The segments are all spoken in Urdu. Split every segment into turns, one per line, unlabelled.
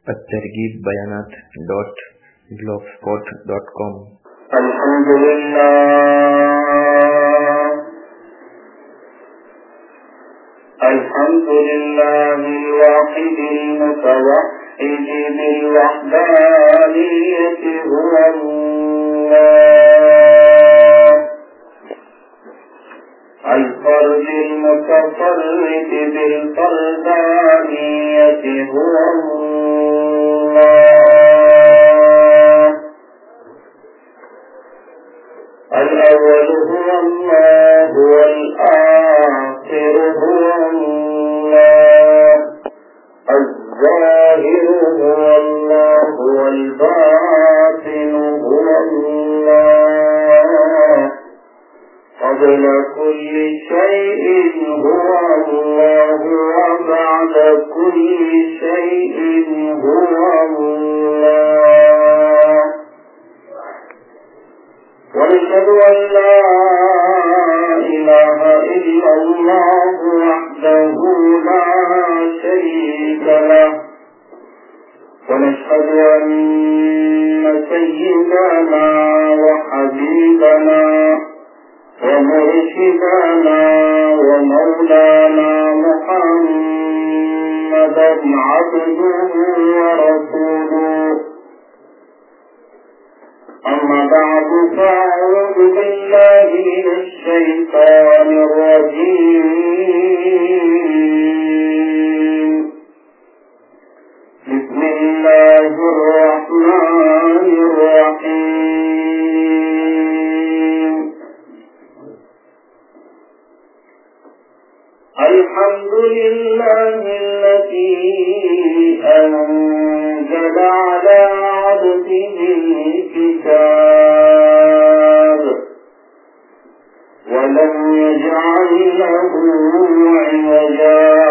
الترغيب بيانات.blogspot.com.
الحمد لله الواحد المتوحد بالوحدانية هو الله، الفرد المتفرد بالفردانية هو الله، الأول هو الله والآخر هو الله، الظاهر هو الله والباطن هو الله، قبل كل شيء هو الله وبعد كل شيء هو الله، ونشهد أن لا إله إلا الله وحده لا شريك له، ونشهد أن سيدنا وحبيبنا ومرشدنا ومولانا محمدا عبده ورسوله، أما بعد فأعوذ بالله من الشيطان الرجيم، بسم الله الرحمن الرحيم، الحمد لله الذي أنزل على عبده الكتاب ولم يجعل له عوجا،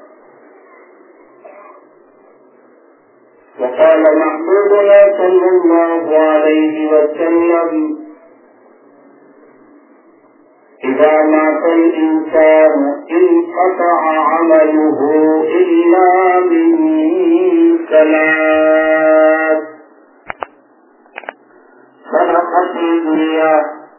وقال محبوبنا صلى الله عليه وسلم: إذا مات الإنسان انقطع عمله إلا من ثلاث: صدقة الدنيا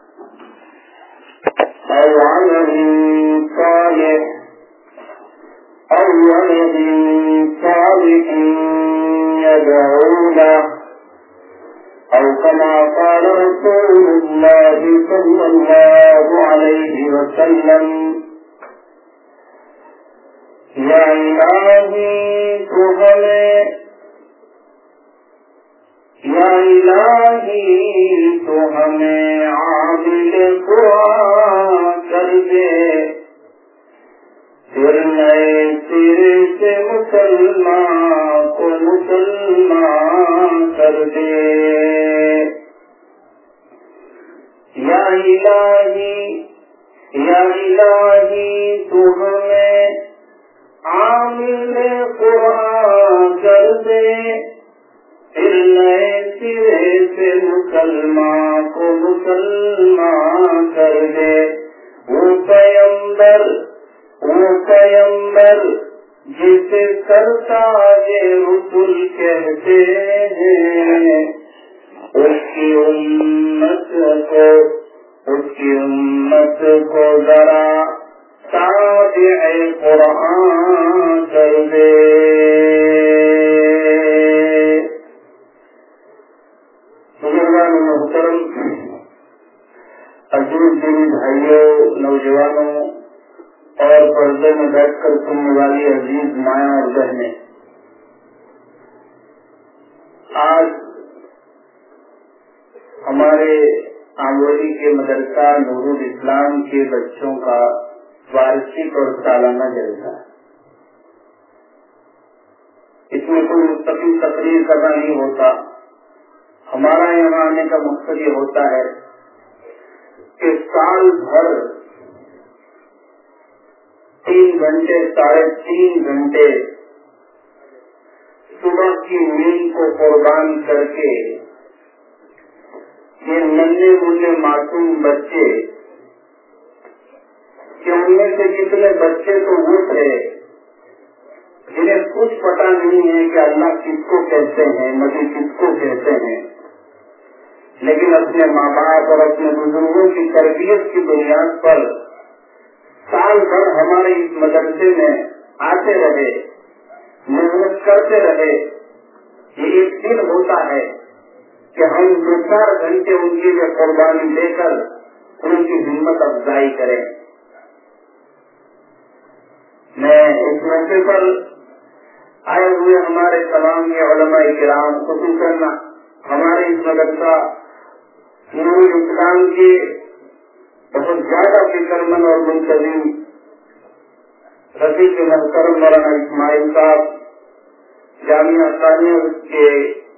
أو عمل صالح أو ولد صالح يدعو له، أو كما قال رسول الله صلى الله عليه وسلم: یا الہی تو ہمیں عامل قرآن کر دے، پھر نئے سرے سے مسلمان کو مسلمان کر دے، یا الہی تو ہمیں عامل قرآن کر دے، پھر نئے سرے سے مسلمان کو مسلمان کر دے، وہ پیمبر جسے سرتاج رسول کہتے ہیں، اس کی امت کو ذرا تابع قرآن کر دے۔ بزرگان محترم، عزیز دین بھائیوں، نوجوانوں اور پردے میں بیٹھ کر سننے والی عزیز مائیں اور بہنیں، آج ہمارے آمولی کے مدرسہ نور الاسلام کے بچوں کا وارثی اور سالانہ جلسہ ہے۔ اس میں کوئی مستقل تقریر کرنا نہیں ہوتا، ہمارا یہاں آنے کا مقصد یہ ہوتا ہے کہ سال بھر 3 گھنٹے 3.5 گھنٹے صبح کی نیند کو قربان کر کے یہ ننھے منھے معصوم بچے، کہ ان میں سے جتنے بچے تو وہ تھے جنہیں کچھ پتا نہیں ہے کہ اللہ کس کو کہتے ہیں، نبی کس کو کہتے ہیں، لیکن اپنے ماں باپ اور اپنے بزرگوں کی تربیت کی بنیاد پر سال بھر ہمارے اس مدرسے میں آتے رہے، محنت کرتے رہے. یہ ایک دن ہوتا ہے کہ ہم 2-4 گھنٹے ان کے لیے قربانی دے کر ان کی ہمت افزائی کریں. میں اس موقع پر آئے ہوئے ہمارے تمام علماء کرام، خصوصاً ہمارے اس مدرسہ نور الاسلام کے بہت زیادہ فکر مند اور منتظم رفیق محترم مولانا اسماعیل صاحب، جامعہ ثانیہ کے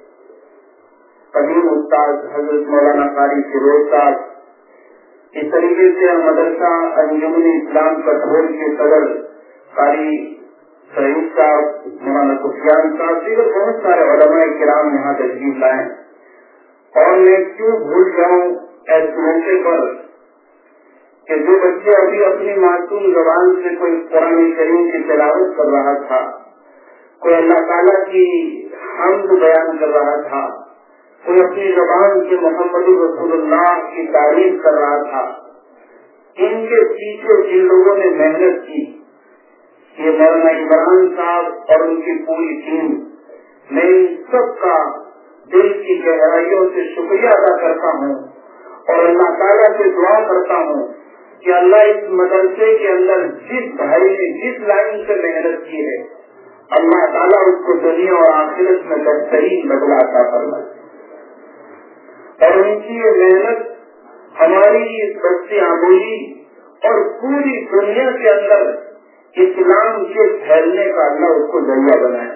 قدیم استاد حضرت مولانا قاری فیروز صاحب، اس طریقے سے مدرسہ انجمن اسلام کٹھور کے صدر قاری سعید صاحب، مولانا سفیان صاحب، دیگر بہت سارے علماء کرام یہاں تشریف لائے. اور میں کیوں بھول جاؤں اس موقع پر کہ جو بچے ابھی اپنی معصوم زبان سے کوئی قرآن کریم کی تلاوت کر رہا تھا، کوئی اللہ تعالیٰ کی حمد بیان کر رہا تھا، کوئی اپنی زبان سے محمد رسول اللہ کی تعریف کر رہا تھا، ان کے پیچھے جن لوگوں نے محنت کی، یہ مولانا عمران صاحب اور ان کی پوری ٹیم، میں ان سب کا دل کی گہرائیوں سے شکریہ ادا کرتا ہوں اور اللہ تعالیٰ سے دعا کرتا ہوں کہ اللہ اس مدرسے کے اندر جس بھائی نے جس لائن سے محنت کی ہے، اللہ تعالیٰ اس کو دنیا اور آخرت میں بہترین بدلہ عطا فرمائے. اور ان کی یہ محنت ہماری اس بستی آمولی اور پوری دنیا کے اندر اسلام کے پھیلنے کا اللہ اس کو ذریعہ بنائے.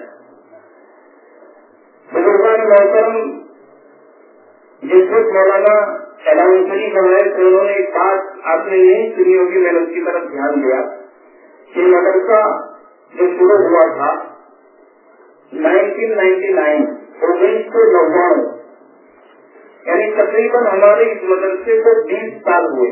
بزرگان محترم، جس وقت مولانا اعلان شریف ہمارے سے انہوں نے ایک بات آپ نے نہیں سنی ہوگی، میں نے اس کی طرف دھیان دیا کہ مدرسہ جو شروع ہوا تھا 1999 1999، یعنی تقریباً ہمارے اس مدرسے کو 20 سال ہوئے.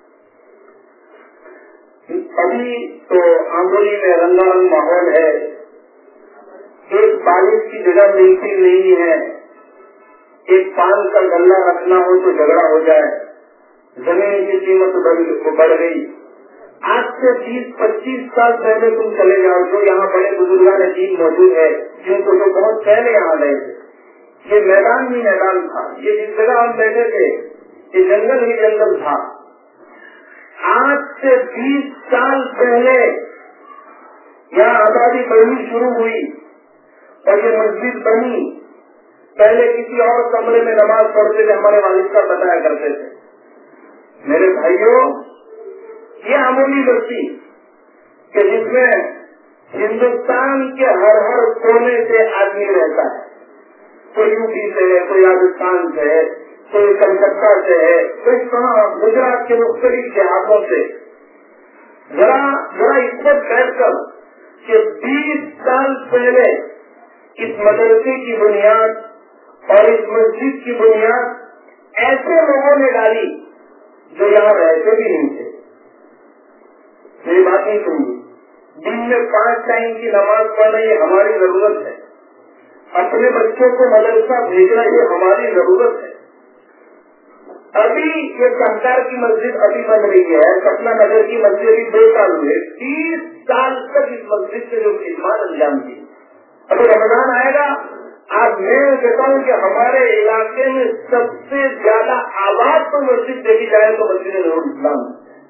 ابھی تو آمبولی میں رنگا رنگ ماحول ہے، ایک بارش کی جگہ ملتی نہیں ہے، ایک پان کا گلہ رکھنا ہو تو جھگڑا ہو جائے، زمین کی قیمت بڑھ گئی. آج سے 20-25 سال پہلے تم چلے جاؤ، جو یہاں بڑے بزرگان دین موجود ہے جن کو تو بہت پہلے یہاں گئے تھے، یہ میدان ہی میدان تھا، یہ جس جگہ ہم بیٹھے تھے یہ جنگل ہی جنگل تھا. آج سے 20 سال پہلے یہاں آبادی بڑھنی شروع ہوئی اور یہ مسجد بنی. پہلے کسی اور کمرے میں نماز پڑھتے تھے، ہمارے والد صاحب بتایا کرتے تھے. میرے بھائیوں، یہ عمومی بستی کہ جس میں ہندوستان کے ہر کونے سے آدمی رہتا ہے، کوئی یو پی سے ہے، کوئی راجستھان سے ہے، کوئی کلکتہ سے ہے، کوئی گجرات کے مختلف دیہاتوں سے. ذرا اس پر بیٹھ کر کہ 20 سال پہلے اس مدرسے کی بنیاد اور اس مسجد کی بنیاد ایسے لوگوں نے ڈالی جو یہاں رہتے بھی نہیں تھے. میری بات نہیں سنی. دن میں 5 ٹائم کی نماز پڑھنا یہ ہماری ضرورت ہے. اپنے بچوں کو مدرسہ بھیجنا یہ ہماری ضرورت ہے. ابھی یہ سہکار کی مسجد ابھی بن رہی ہے، پٹنہ نگر کی مسجد ابھی 2 سال ہوئے. 30 سال تک اس مسجد سے جو خدمات انجام دی. ابھی رمضان آئے گا، آج میں کہتا ہوں کہ ہمارے علاقے میں سب سے زیادہ آباد تو مسجد دیکھی جائے تو مسجد نور الاسلام.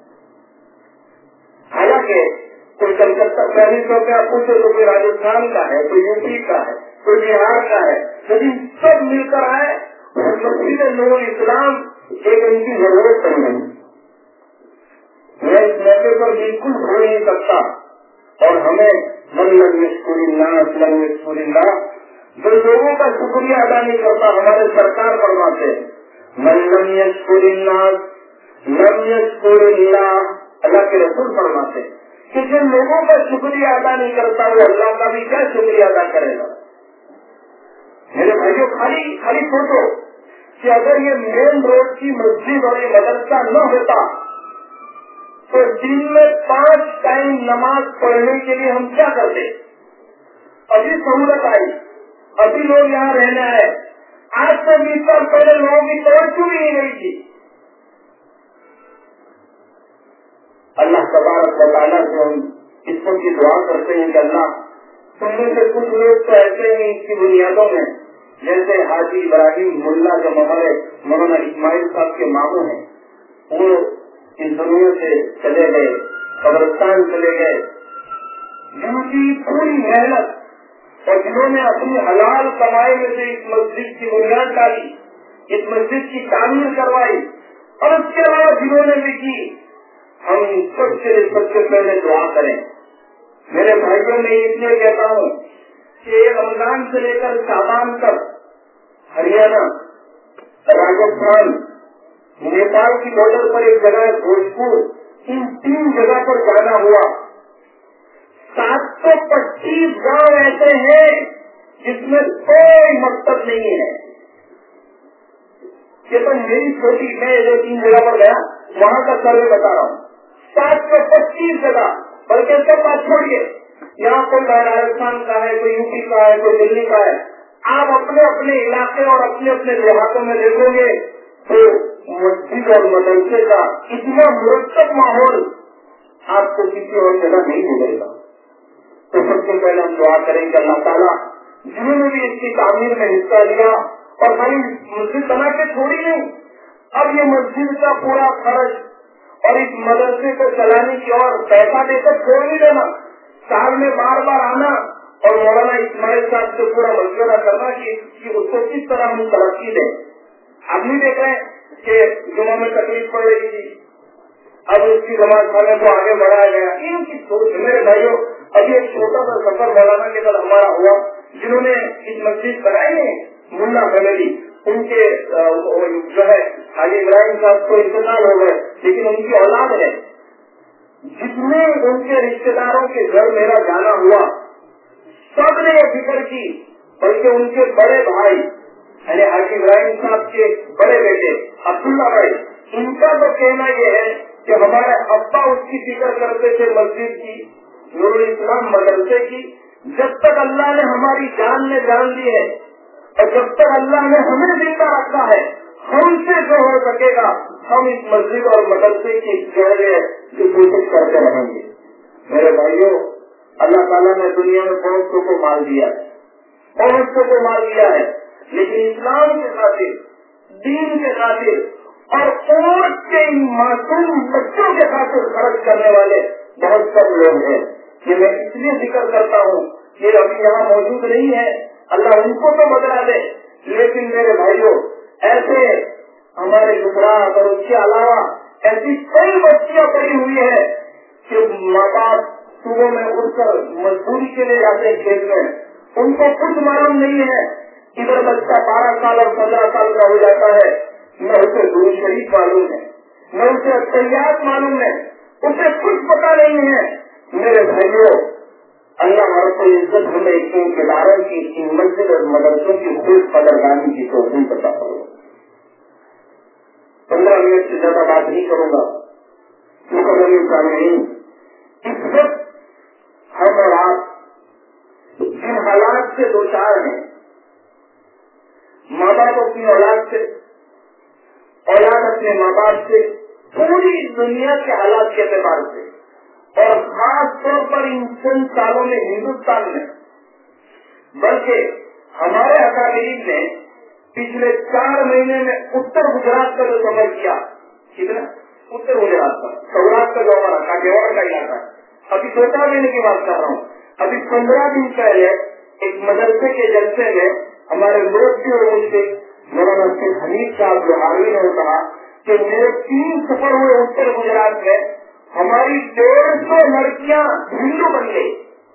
حالانکہ کوئی کلکتہ پہلی سو کا پوچھو تو کوئی راجستھان کا ہے، کوئی یو پی کا ہے، کوئی بہار کا ہے، لیکن سب مل کر آئے اور مسجد نور الاسلام ایک ان کی ضرورت پڑ گئی. میں اس موقع پر بالکل بھول نہیں سکتا. اور ہمیں من لم یشکر الناس لم یشکر اللہ، جو لوگوں کا شکریہ ادا نہیں کرتا، ہمارے سرکار فرماتے ہیں من لم یشکر الناس لم یشکر اللہ. اللہ کے رسول فرماتے ہیں کہ جن لوگوں کا شکریہ ادا نہیں کرتا وہ اللہ کا بھی کیا شکریہ ادا کرے گا. میرے بھائیوں، خالی سوچو کہ اگر یہ مین روڈ کی مسجد اور یہ مدرسہ نہ ہوتا تو دن میں 5 ٹائم نماز پڑھنے کے لیے ہم کیا کرتے؟ ابھی سہولت آئی, ابھی لوگ یہاں رہنا ہے. آج سے 20 سال پہلے لوگوں کی توڑ چوری نہیں گئی تھی. اللہ تبارک و تعالیٰ سے ہم اس وقت کی دعا کرتے ہیں کہ اللہ تم میں سے کچھ لوگ تو ایسے ہیں اس کی بنیادوں میں, جیسے حاجی ابراہیم ملا جو ہمارے مولانا اسماعیل صاحب کے ماموں ہیں, وہ اس دنیا سے چلے گئے, قبرستان چلے گئے, جن کی پوری محنت اور جنہوں نے اپنی حلال کمائی میں سے اس مسجد کی بنیاد ڈالی, اس مسجد کی تعمیر کروائی, اور اس کے علاوہ جنہوں نے بھی کی, ہم سب سے پہلے دعا کریں. میرے بھائیوں میں اس لیے کہتا ہوں کہ رمضان سے لے کر شعبان تک ہریانہ, راجستھان, نیپال کی بارڈر پر ایک جگہ ہے بھوجپور, ان 3 جگہ پر جانا ہوا. 725 گاؤں ایسے ہیں جس میں کوئی مکتب نہیں ہے. یہ تو میری چھوٹی, میں جو 3 جگہ پر گیا وہاں کا سروے بتا رہا ہوں. 725 جگہ, بلکہ سب بات چھوڑیے, یہاں کوئی راجستھان کا ہے, کوئی یو پی کا ہے, کوئی دلی کا ہے. آپ اپنے اپنے علاقے اور اپنے اپنے دیہاتوں میں دیکھو گے تو مسجد اور مدرسے کا اتنا مرتب ماحول آپ کو کسی اور جگہ نہیں ملے گا. تو سب سے پہلے ہم دعا کریں گے اللہ تعالیٰ جنہوں نے بھی اس کی تعمیر میں حصہ لیا, اور بھائی مسجد بنا کے چھوڑی نہیں, اب یہ مسجد کا پورا خرچ اور اس مدرسے کو چلانے کی اور پیسہ دے کر چھوڑ نہیں دینا, سال میں بار بار آنا اور مولانا اسماعیل صاحب سے پورا مشورہ کرنا کہ اس کو کس طرح ہم ترقی دیں. اب نہیں دیکھ رہے کہ جمعہ میں تکلیف پڑ رہی تھی, اب اس کی جماعت خانے کو آگے بڑھایا گیا. ان کی سوچ میرے بھائیوں, ابھی ایک چھوٹا سا سفر مولانا کے ساتھ ہمارا ہوا, جنہوں نے اس مسجد بنائی ہے ملا فیملی, ان کے جو ہے حاجی ابراہیم صاحب کو انتقال ہو گئے, لیکن ان کی اولاد ہے. جتنے ان کے رشتے داروں کے گھر میرا جانا ہوا, سب نے یہ فکر کی, بلکہ ان کے بڑے بھائی یعنی حاجی ابراہیم صاحب کے بڑے بیٹے عبداللہ بھائی, ان کا تو کہنا یہ ہے کہ ہمارے ابا اس کی فکر کرتے تھے مسجد کی, نور الاسلام مدرسے کی. جب تک اللہ نے ہماری جان میں جان دی ہے اور جب تک اللہ نے ہمیں زندہ رکھا ہے, ہم سے جو ہو سکے گا ہم اس مسجد اور مدرسے کی جوڑے کی کوشش کرتے رہیں گے. میرے بھائیوں, اللہ تعالیٰ نے دنیا میں بہت کو مال دیا ہے, بہت کو مال دیا ہے, لیکن اسلام کے خاطر, دین کے خاطر اور امت کے ان معصوم بچوں کے خاطر خرچ کرنے والے بہت کم لوگ ہیں. یہ میں اس لیے ذکر کرتا ہوں کہ ابھی یہاں موجود نہیں ہے, اللہ ان کو تو بدلا دے, لیکن میرے بھائیوں ایسے ہمارے گجرات اور اس کے علاوہ ایسی کئی بچیاں پڑی ہوئی ہے کہ ماں باپ صبح میں اٹھ کر مزدوری کے لیے جاتے ہیں کھیت میں, ان کو کچھ معلوم نہیں ہے. ادھر بچہ 12 سال اور 15 سال کا ہو جاتا ہے, نہ اسے درود شریف معلوم ہے, نہ اسے اطیات معلوم ہے, اسے کچھ پتا نہیں ہے. میرے بھائیوں, اللہ رب العزت ہمیں ان اداروں کی, ان مسجد اور مدرسوں کی خوب قدردانی کی توفیق عطا کرے. 15 منٹ سے زیادہ بات نہیں کروں گا. سامعین, اس وقت ہم اور آپ جن حالات سے دو چار ہیں, ماں باپ اپنی اولاد سے, اولاد اپنے ماں باپ سے, پوری دنیا کے حالات کے اعتبار سے, اور خاص طور پر ان چند سالوں میں ہندوستان میں, بلکہ ہمارے اکابرین نے پچھلے 4 مہینے میں اتر گجرات کا جو سفر کیا, کتنا اتر گجرات کا, سوراشٹر کا جو ہمارا کاٹیواڑ کا علاقہ ہے, ابھی 2-4 مہینے کی بات کر رہا ہوں. ابھی 15 دن پہلے ایک مدرسے کے جلسے میں ہمارے دوست اور مجھ سے مولانا شیخ حمید صاحب جو حاضر نے کہا کہ میرے 3 سفر ہوئے اتر گجرات میں, ہماری 150 لڑکیاں ہندو بن گئی,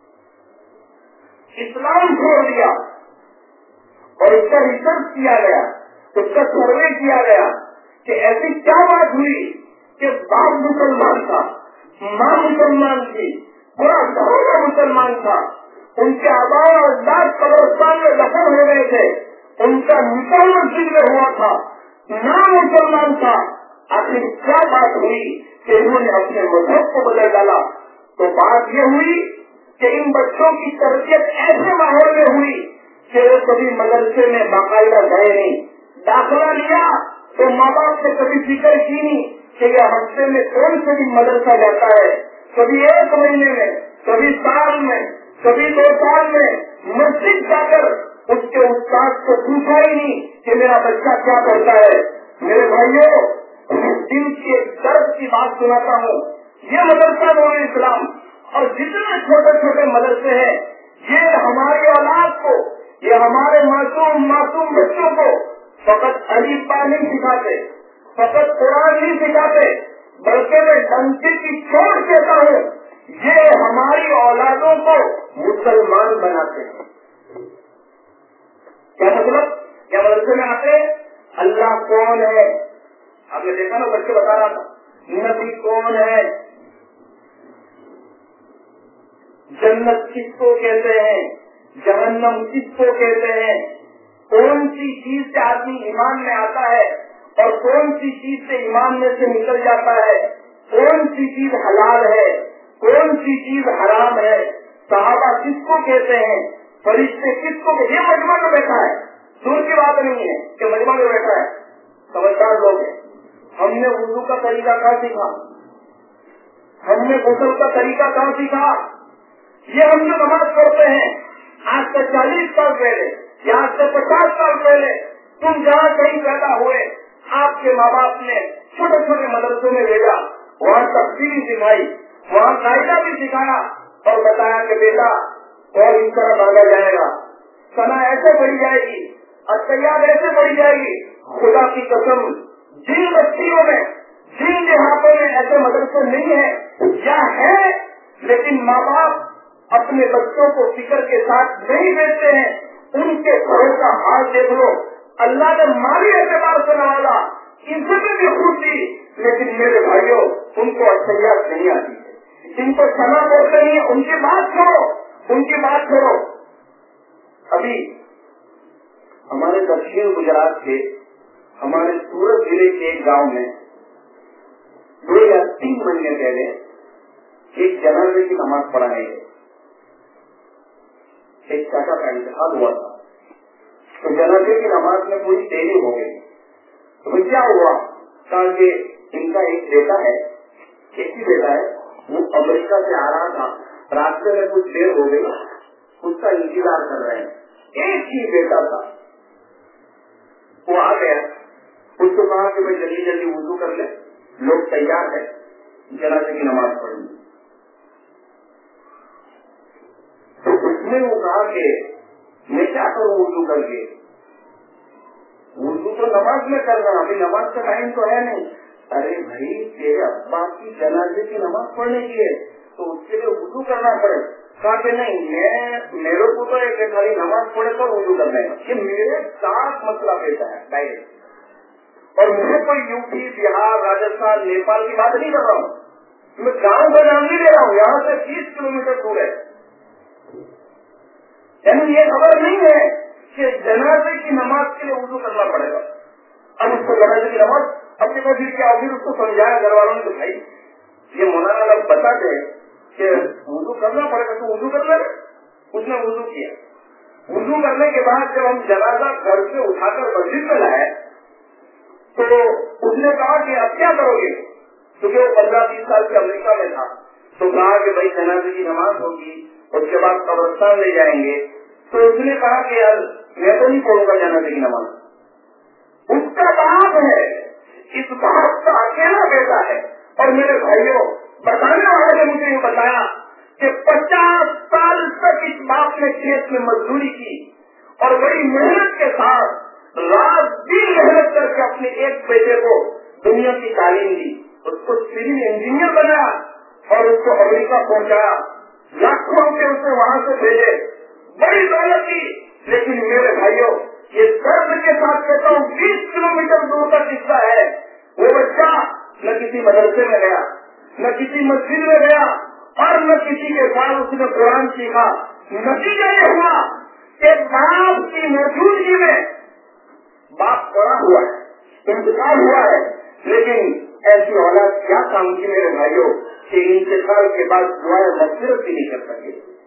اسلام چھوڑ دیا, اور اس کا ریسرچ کیا گیا, اس کا سروے کیا گیا کہ ایسی کیا بات ہوئی کہ باپ مسلمان تھا, ماں مسلمان تھی, پورا گھرانہ مسلمان تھا, ان کے آبا اور اجداد قبرستان میں دفن ہو گئے تھے, ان کا نکاح مسجد میں ہوا تھا, نام مسلمان تھا, آخر کیا بات ہوئی کہ انہوں نے اپنے مذہب کو بدل ڈالا؟ تو بات یہ ہوئی کہ کہ ان بچوں کی تربیت ایسے ماحول میں ہوئی کہ وہ کبھی مدرسے میں باقاعدہ گئے نہیں. داخلہ لیا تو ماں باپ نے کبھی فکر کی نہیں کہ یہ ہفتے میں کون سے بھی مدرسہ جاتا ہے. کبھی 1 مہینے میں، کبھی سال میں، کبھی 2 سال میں مسجد جا کر اس کے استاد کو پوچھا ہی نہیں کہ میرا بچہ کیا کرتا ہے. میرے بھائیوں، دل کے درد کی بات سناتا ہوں. یہ مدرسہ نور اسلام اور جتنے چھوٹے چھوٹے مدرسے ہیں، یہ ہماری اولاد کو، یہ ہمارے معصوم بچوں کو فقط الف با نہیں سکھاتے، فقط قرآن نہیں سکھاتے، بلکہ میں ڈنکے کی چوٹ کہتا ہوں یہ ہماری اولادوں کو مسلمان بناتے ہیں. کیا مطلب؟ کیا مدرسے میں آتے اللہ کون ہے؟ آپ نے دیکھا نا، بچے بتا رہا تھا نبی کون ہے، جنت کس کو کہتے ہیں، جہنم کس کو کہتے ہیں، کون سی چیز سے آدمی ایمان میں آتا ہے اور کون سی چیز سے ایمان میں سے نکل جاتا ہے، کون سی چیز حلال ہے، کون سی چیز حرام ہے، صحابہ کس کو کہتے ہیں، فرشتے کس کو کہتے ہیں. یہ مجمع میں بیٹھا ہے، دور کی بات نہیں ہے کہ مجمع میں بیٹھا ہے، سمجھدار لوگ ہیں. ہم نے وضو کا طریقہ کہاں سیکھا؟ ہم نے غسل کا طریقہ کہاں سیکھا؟ یہ ہم جو نماز پڑھتے ہیں آج سے 40 سال پہلے یا آج سے 50 سال پہلے تم جہاں کہیں پیدا ہوئے، آپ کے ماں باپ نے چھوٹے چھوٹے مدرسوں میں بھیجا، وہاں تفسیر سکھائی، وہاں قاعدہ بھی سکھایا اور بتایا کہ بیٹا اور اس طرح باندھا جائے گا، سنا ایسے پڑھی جائے گی اور تیار ایسے پڑھی جائے گی. خدا کی قسم جن بستیوں میں، جن دیہاتوں میں ایسے مدرسے نہیں ہیں یا ہے، لیکن ماں باپ اپنے بچوں کو فکر کے ساتھ نہیں بھیجتے ہیں، ان کے گھروں کا حال دیکھ لو. اللہ نے مالی اعتبار سے نوازا، عزت بھی خوب دی، لیکن میرے بھائیوں ان کو اچھیات نہیں آتی، جن کو سنا بولتے نہیں ان کی بات چھوڑو، ان کی بات چھوڑو. ابھی ہمارے دکشن گجرات کے، ہمارے سورت ضلع کے ایک گاؤں میں 2 یا 3 مہینے پہلے ایک جنازے کی نماز پڑھانے گئے. ایک چاچا کا انتقال ہوا تھا، تو جنازے کی نماز میں پوری دیری ہو گئی. تو کیا ہوا؟ کہا کہ ان کا ایک بیٹا ہے، ایک ہی بیٹا ہے، وہ امریکہ سے آ رہا تھا، راستے میں کچھ دیر ہو گئی، اس کا انتظار کر رہے ہیں. ایک ہی بیٹا تھا، وہ آ گیا. اس کو کہا کہ بھائی جلدی جلدی وضو کر لے، لوگ تیار ہے جنازے کی نماز پڑھنے. تو اس نے وہ کہا کہ میں کیا کروں وضو کر کے؟ وضو تو نماز میں کرنا، ابھی نماز کا ٹائم تو ہے نہیں. ارے بھائی تیرے ابا کی جنازے کی نماز پڑھنے کی ہے تو اس کے لیے وضو کرنا پڑے. کہا کہ نہیں، میرے کو تو ایک خالی نماز پڑھے تو وضو کرنا ہے. یہ میرے ساتھ مسئلہ پیدا ہے ڈائریکٹ. اور مجھے کوئی یو پی، بہار، راجستھان، نیپال کی بات نہیں کر رہا ہوں، میں گاؤں کا نام نہیں لے رہا ہوں، یہاں سے 30 کلومیٹر دور ہے. یعنی یہ خبر نہیں ہے کہ جنازے کی نماز کے لیے وضو کرنا پڑے گا. اب اس کو جنازے کی نماز اپنے کو پھر کیا، پھر اس کو سمجھایا گھر والوں نے کہ بھائی یہ مولانا لوگ بتاتے ہیں کہ وضو کرنا پڑے گا تو وضو کر لے. اس نے وضو کیا. وضو کرنے کے بعد جب ہم جنازہ گھر سے اٹھا کر مسجد میں لائے تو اس نے کہا کہ اب کیا کرو گے، کیونکہ وہ 15-20 سال سے امریکہ میں تھا. تو کہا کہ بھائی جنازے کی نماز ہوگی، اس کے بعد قبرستان لے جائیں گے. تو اس نے کہا کہ یار میں تو نہیں پڑھوں گا جنازے کی نماز. اس کا باپ ہے، اس باپ کا اکیلا بیٹا ہے. اور میرے بھائیوں بتانے والے نے مجھے یہ بتایا کہ 50 سال تک اس باپ نے کھیت میں مزدوری کی اور بڑی محنت کے ساتھ رات دن محنت کر کے اپنے ایک بیٹے کو دنیا کی تعلیم دی، اس کو سول انجینئر بنایا اور اس کو امریکہ پہنچایا. لاکھوں کے اسے وہاں سے بھیجے، بڑی دولت دی. لیکن میرے بھائیوں یہ درد کے ساتھ کہتا ہوں 20 کلومیٹر دور کا قصہ ہے. وہ بچہ نہ کسی مدرسے میں گیا، نہ کسی مسجد میں گیا اور نہ کسی کے ساتھ اس نے قرآن سیکھا. نتیجہ یہ ہوا کہ باپ کی موجودگی میں باپ پڑا ہوا ہے، انتقال ہوا ہے. لیکن ایسی اولاد کیا کام کی میرے بھائیوں کہ انتقال کے بعد دعائیں مغفرت بھی نہیں کر سکے.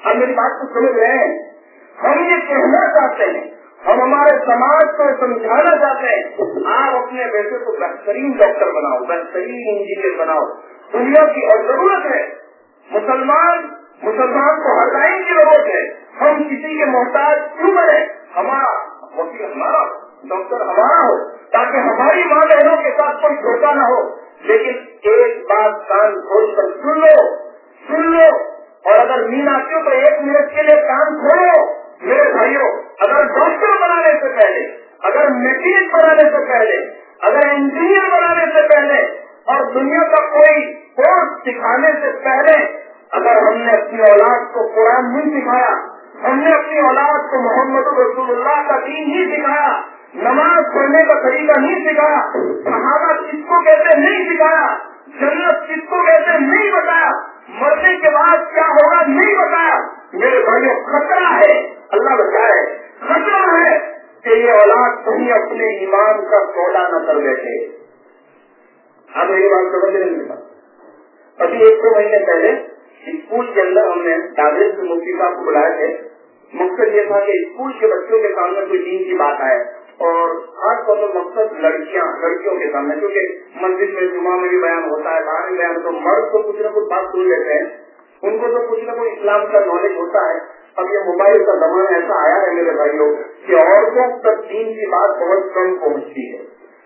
अब मेरी बात को समझ रहे हैं? हम ये कहना चाहते हैं, हम हमारे समाज को समझाना चाहते हैं, आप अपने बेटे को बेहतरीन डॉक्टर बनाओ, बेहतरीन इंजीनियर बनाओ। दुनिया की और जरूरत है, मुसलमान को हर लाइन की जरूरत है। हम किसी के मोहताज क्यों बने? हमारा वकील हमारा, डॉक्टर हमारा हो, ताकि हमारी माँ बहनों के साथ कोई धोखा न हो। लेकिन एक बात कान खोल कर सुन लो, और अगर नींद आती हो तो 1 मिनट के लिए कान खोलो। मेरे भाइयों, अगर डॉक्टर बनाने से पहले, अगर मैकेनिक बनाने से पहले, अगर इंजीनियर बनाने से पहले और दुनिया का कोई कोर्स सिखाने से पहले अगर हमने अपनी औलाद को कुरान नहीं सिखाया, हमने अपनी औलाद को मोहम्मद रसूलुल्लाह का दीन नहीं सिखाया, नमाज पढ़ने का तरीका नहीं सिखाया, सहाबा किसको कहते नहीं सिखाया, जन्नत किसको कहते नहीं बताया, मरने के बाद क्या होगा नहीं बताया, मेरे भाइयों खतरा है, अल्लाह बचाए, खतरा है कि ये औलाद कहीं अपने ईमान का सौदा न कर बैठे। आप मेरी बात समझ रहे हैं? अभी 1-2 महीने पहले स्कूल के अंदर हमने दादर से मुफ्ती साहब को बुलाए थे। मकसद ये था कि स्कूल के बच्चों के सामने कोई दीन की बात आए, और खास तौर पर मकसद लड़कियों के सामने, क्योंकि मस्जिद में जुमा में भी बयान होता है, बाहर भी बयान, तो मर्द तो कुछ न कुछ बात सुन लेते हैं, उनको तो कुछ न कुछ इस्लाम का नॉलेज होता है। अब ये मोबाइल का जमाना ऐसा आया है मेरे भाइयों कि औरतों तक दीन की बात बहुत कम पहुंचती है।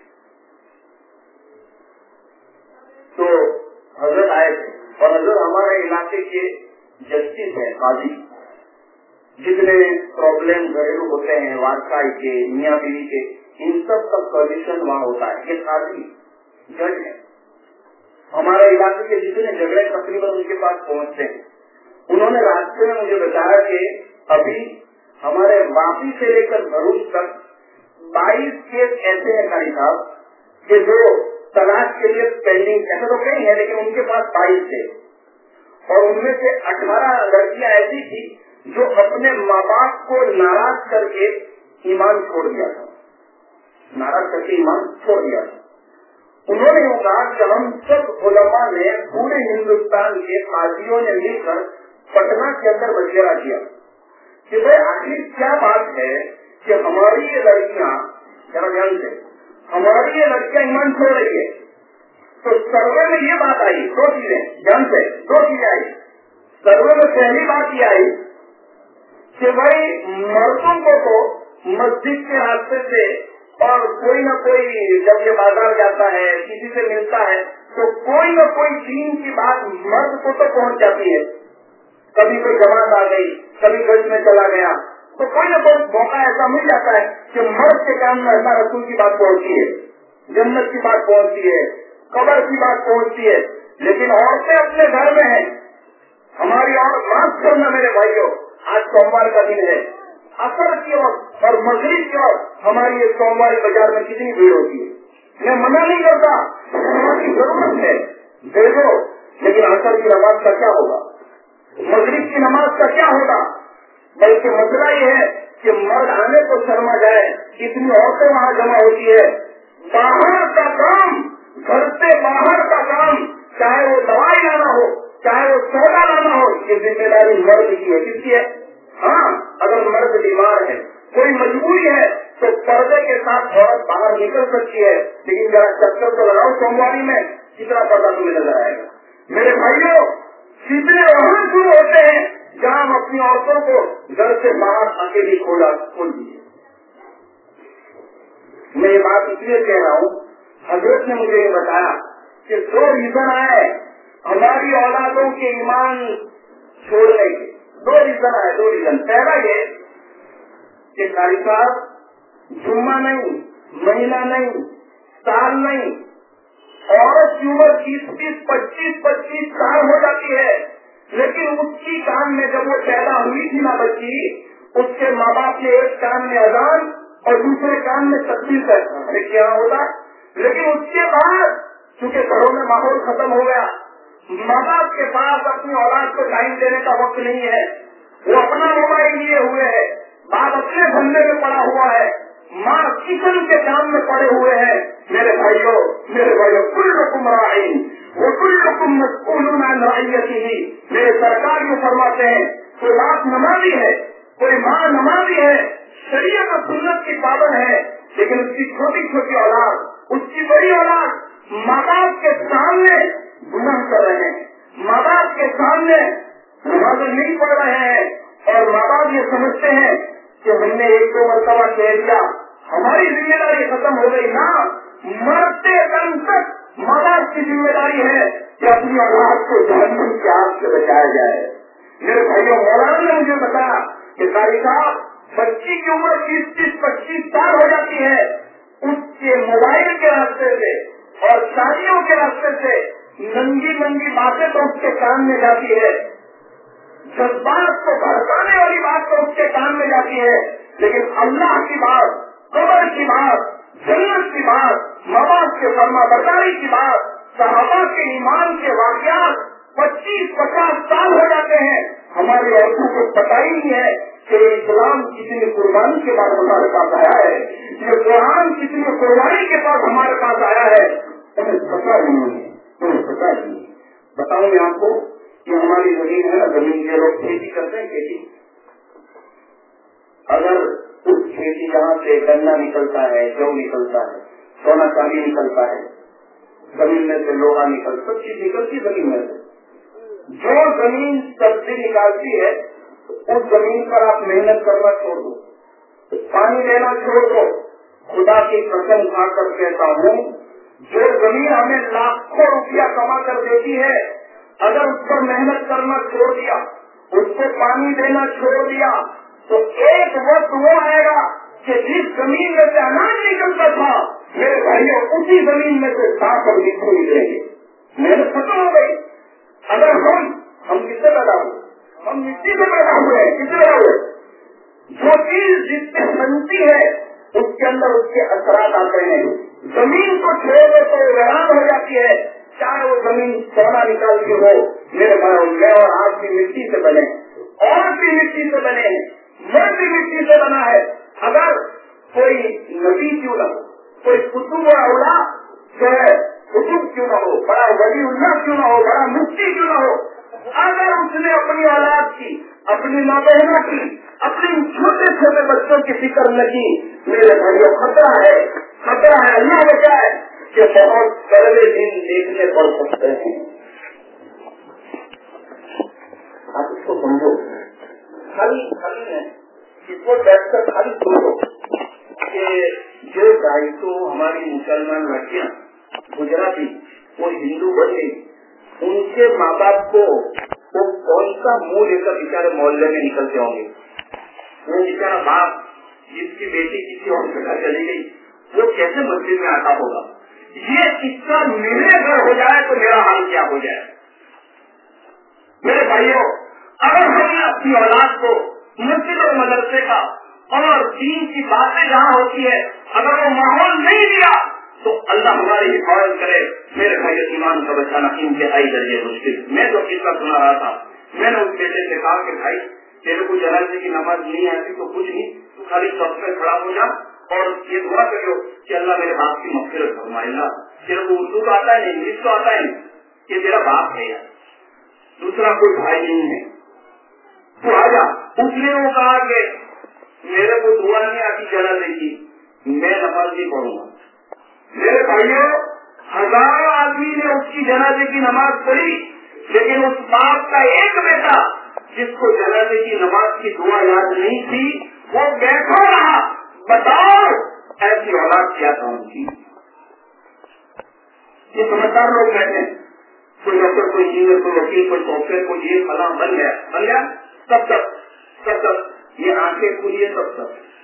तो हजरत आए थे, और हजरत हमारे इलाके के जस्टिस है, काजी, जितने प्रॉब्लम घरेलू होते हैं, वारसाई के, मियाँ बीवी के, इन सब का सॉल्यूशन वहाँ होता है। ये काजी जज है, हमारे इलाके के जितने झगड़े तकरीबन उनके पास पहुँचते हैं। उन्होंने रास्ते में मुझे बताया कि अभी हमारे वापी से लेकर भरूच तक 22 केस ऐसे हैं कारी साहब कि जो तलाक के लिए पेंडिंग, ऐसे तो कई है लेकिन उनके पास 22 थे, और उनमें से 18 लड़कियां ऐसी थी जो अपने माँ बाप को नाराज करके ईमान छोड़ दिया था, नाराज करके ईमान छोड़ दिया था। उन्होंने यूँ कहा कि हम सब उलमा ने, पूरे हिंदुस्तान के काजियों ने मिलकर पटना के अंदर बखेरा किया कि भाई आखिर क्या बात है कि हमारी ये लड़कियां, जरा ध्यान से, हमारी ये लड़कियां ईमान छोड़ रही है। तो सर्वे में ये बात आई, 2 चीजें, ध्यान से 2 चीजें आई। सर्वे में पहली बात ये आई कि भाई मर्दों को तो मस्जिद के रास्ते से, और कोई न कोई जब ये बाजार जाता है, किसी से मिलता है, तो कोई न कोई दीन की बात मर्द को तो पहुंच जाती है। कभी कोई जमात आ गई, कभी गज में चला गया, तो कोई न कोई मौका ऐसा मिल जाता है कि मर्द के कान में अल्लाह रसूल की बात पहुंचती है, जन्नत की बात पहुंचती है, कब्र की बात पहुंचती है। लेकिन औरतें अपने घर में हैं। हमारी और माफ करना मेरे भाइयों, आज सोमवार का दिन है, असर की और मगरिब की ओर हमारी ये सोमवारी बाजार में कितनी भीड़ होती है। मैं मना नहीं करता, हमारी जरूरत है, दे दो, लेकिन असर की नमाज का क्या होगा, मगरिब की नमाज का क्या होगा? बल्कि मसला ये है कि मर्द आने को शर्मा जाए, इतनी औरतें वहाँ जमा होती है। बाहर का काम, घर से बाहर का काम, चाहे वो दवाई लाना हो, चाहे वो सौदा लाना हो, ये जिम्मेदारी मर्द की है। किसकी है? हाँ, अगर मर्द बीमार है, कोई मजबूरी है, तो पर्दे के साथ औरत बाहर निकल सकती है। लेकिन जरा चक्कर तो लगाओ सोमवारी में, कितना पर्दा तुम्हें नजर आएगा। मेरे भाइयों, सीधे वहाँ शुरू होते हैं जहाँ हम अपनी औरतों को घर से बाहर अकेली खोल दीजिए। मैं ये बात इसलिए कह रहा हूँ, हजरत ने मुझे ये बताया कि 2 रीजन आए हमारी औलादों के ईमान छोड़ने के। 2 रीजन आए, 2 रीजन। पहला ये कि कारी साहब, जुम्मा नहीं, महीना नहीं, साल नहीं, औरत की उम्र 20-20, 25-25 साल हो जाती है, लेकिन उसकी कान में जब वो पैदा हुई थी ना बच्ची, उसके माँ बाप ने एक कान में अजान और दूसरे कान में तकबीर करना क्या होता। लेकिन उसके बाद चूंकि घरों में माहौल खत्म हो गया, माँ बाप के पास अपनी औलाद को टाइम देने का वक्त नहीं है, वो अपना मोबाइल लिए हुए है, बाप अपने धंधे में पड़ा हुआ है, माँ किचन के काम में पड़े हुए हैं। मेरे भाइयों, कुल्लुकुम राइन व कुल्लुकुम मस्ऊलुन अन रइयतिही। मेरे सरकार ये फरमाते हैं کوئی باپ نمازی ہے، کوئی ماں نمازی ہے، شریعت اور سنت کی پابند ہے، لیکن اس کی چھوٹی چھوٹی اولاد، اس کی بڑی اولاد ماں باپ کے سامنے گناہ کر رہے ہیں، ماں باپ کے سامنے نمازیں نہیں پڑھ رہے ہیں، اور ماں باپ یہ سمجھتے ہیں کہ ہم نے ایک دو مرتبہ کہہ دیا ہماری ذمہ داری ختم ہو گئی. نہ، مرتے دم تک ماں باپ کی ذمہ داری ہے کہ اپنی اولاد کو جہنم کی آگ سے بچایا جائے. میرے بھائیوں، مولانا نے مجھے بتایا کہ قاری صاحب، بچی کی عمر 20-25 سال ہو جاتی ہے، اس کے موبائل کے راستے سے اور شادیوں کے راستے سے ننگی ننگی باتیں تو اس کے کان میں جاتی ہے، جذبات کو بھڑکانے والی بات تو اس کے کان میں جاتی ہے، لیکن اللہ کی بات، قبر کی بات، جنت کی بات، ماں باپ کے فرما برداری کی بات، صحابہ کے ایمان کے واقعات 25-50 سال ہو جاتے ہیں، ہماری عورتوں کو پتہ ہی نہیں ہے کہ اسلام کتنی قربانی کے بعد ہمارے پاس آیا ہے، یہ قرآن کتنی قربانی کے بعد ہمارے پاس آیا ہے، انہیں پتہ نہیں ہے، انہیں پتہ نہیں ہے. بتاؤں میں آپ کو کہ ہماری زمین ہے نا، زمین کے لوگ کھیتی کرتے ہیں، کھیتی، اگر اس کھیتی جہاں سے گنا نکلتا ہے، جو نکلتا ہے، سونا چاندی نکلتا ہے، زمین میں سے لوہا نکلتا، سب چیز نکلتی زمین میں سے. جو زمین سبزی نکالتی ہے اس زمین پر آپ محنت کرنا چھوڑ دو، پانی دینا چھوڑ دو. خدا کی قسم کھا کر کہتا ہوں، جو زمین ہمیں لاکھوں روپیہ کما کر دیتی ہے، اگر اس پر محنت کرنا چھوڑ دیا، اس کو پانی دینا چھوڑ دیا، تو ایک وقت وہ آئے گا کہ جس زمین میں سے اناج نکلتا تھا، میرے بھائیوں، اسی زمین میں سے سانپ اور بچھو نکلیں گے. محنت ختم ہو گئی. اگر ہم کس سے پیدا ہوئے؟ ہم مٹی سے پیدا ہوئے ہیں. کس سے پیدا ہوئے؟ جو چیز جس سے بنتی ہے اس کے اندر اس کے اثرات آتے ہیں. زمین کو چھوڑ دو تو ویران ہو جاتی ہے، چاہے وہ زمین سونا نکالتی ہو. میرے بھائی، میں اور آپ بھی مٹی سے بنے، اور بھی مٹی سے بنے ہیں، میں بھی مٹی سے بنا ہے. اگر کوئی نبی کیوں نہ ہو، کوئی قطب اولا جو ہے قطب کیوں نہ ہو، بڑا ولی اللہ کیوں نہ ہو، بڑا مفتی کیوں نہ ہو، اگر اس نے اپنی اولاد کی، اپنی ماں بہنوں کی، اپنی چھوٹے چھوٹے بچوں کی فکر نہ کی، میرے بھائیوں، خطرہ ہے، خطرہ ہے. اللہ بچائے کہ بہت کڑوے دن دیکھنے پڑ سکتے ہیں. آپ اس کو سمجھو، خالی ہے اس کو بیٹھ کر خالی سمجھو کہ جو 250 ہماری مسلمان لڑکیاں گجراتی وہ ہندو بنے، ان کے ماں باپ کو وہ کون سا منہ لے کر بیچارے محلے میں نکلتے ہوں گے. وہ بیچارا باپ جس کی بیٹی کسی اور جگہ چلی گئی، وہ کیسے مسجد میں آتا ہوگا. یہ قصہ میرے گھر ہو جائے تو میرا حال کیا ہو جائے. میرے بھائیوں، اگر ہم نے اپنی اولاد کو مسجد اور مدرسے کا اور دین کی باتیں جہاں ہوتی ہے اگر وہ ماحول نہیں دیا تو اللہ ہماری حفاظت کرے. میرے بھائی، ایمان کا بچانا انتہائی درجے مشکل. میں تو قصہ سنا رہا تھا، میں نے اس بیٹے سے کہا کہ بھائی تیرے کو جنازے کی نماز نہیں آتی تو کچھ نہیں، تو خالی سب پہ کھڑا ہو جا اور یہ دعا کرو کہ اللہ میرے باپ کی مغفرت فرمائے. اللہ، تیرے کو اردو تو آتا ہے نہیں، انگلش تو آتا ہے نہیں، یہ تیرا باپ ہے یار، دوسرا کوئی بھائی نہیں ہے، تو آ جا. اس نے وہ کہا کہ میرے کو دعا نہیں آتی جنازے کی، میں نماز نہیں پڑھوں گا. میرے بھائیوں، ہزاروں آدمی نے اس کی جنازے کی نماز پڑھی، لیکن اس باپ کا ایک بیٹا جس کو جنازے کی نماز کی دعا یاد نہیں تھی وہ بیٹھا رہا. بتاؤ ایسی اولاد کیا تھا ان کی. یہ سمجھدار لوگ بیٹھے ہیں، کوئی ڈاکٹر، کوئی انجینئر، کوئی وکیل، کوئی سافٹ ویئر، کوئی یہ فلاں بن گیا سب یہ آنکھیں کھلی ہے، سب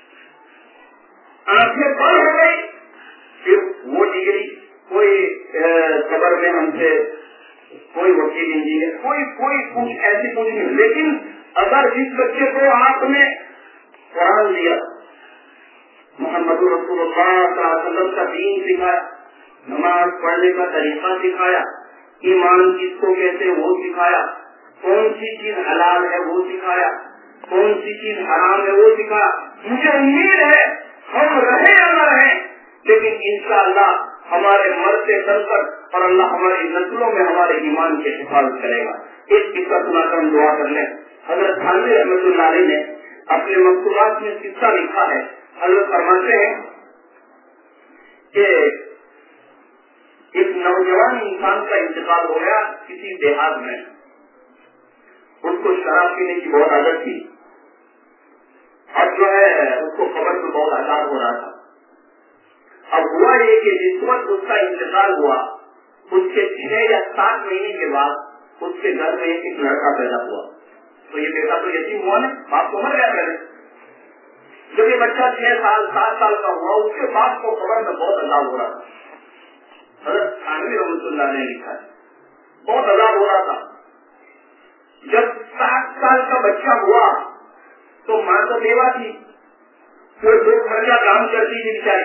آنکھیں بند ہو گئی. پھر وہ ڈگری کوئی خبر میں ہم سے، کوئی وکیل، انجینئر، کوئی کچھ ایسی کچھ نہیں. لیکن اگر جس بچے کو آپ نے قرآن دیا، محمد رسول اللہ صلی اللہ علیہ وسلم کا دین سکھایا، نماز پڑھنے کا طریقہ سکھایا، ایمان کس کو کہتے وہ سکھایا، کون سی چیز حلال ہے وہ سکھایا، کون سی چیز حرام ہے وہ سکھایا، مجھے امید ہے ہم رہے یا نہ رہے لیکن انشاءاللہ ہمارے مرتے دم تک اور اللہ ہماری نسلوں میں ہمارے ایمان کی حفاظت کرے گا. ایک قصہ سنا کر ہم دعا کر لیں. حضرت تھانوی رحمۃ اللہ علیہ نے اپنے مکتوبات میں قصہ لکھا ہے. حضرت فرماتے ہیں کہ ایک نوجوان انسان کا انتقال ہو گیا کسی دیہات میں. اس کو شراب پینے کی بہت عادت تھی اور جو ہے اس کو قبر میں بہت عذاب ہو رہا تھا. اب ہوا یہ کہ جس وقت اس کا انتقال ہوا اس کے 6 یا 7 مہینے کے بعد اس کے گھر میں ایک لڑکا پیدا ہوا. تو یہ بیٹا تو یتیم ہوا نا, باپ کو مر گیا پہلے. جب یہ بچہ 6 سال 7 سال کا ہوا اس کے باپ کو قبر میں بہت عذاب ہو رہا تھا. حضرت تھانوی رحمۃ اللہ نے لکھا ہے بہت عذاب ہو رہا تھا. جب 7 سال کا بچہ ہوا تو ماں تو بیوہ تھی, وہ 2 گھر کا کام کرتی تھی بیچاری.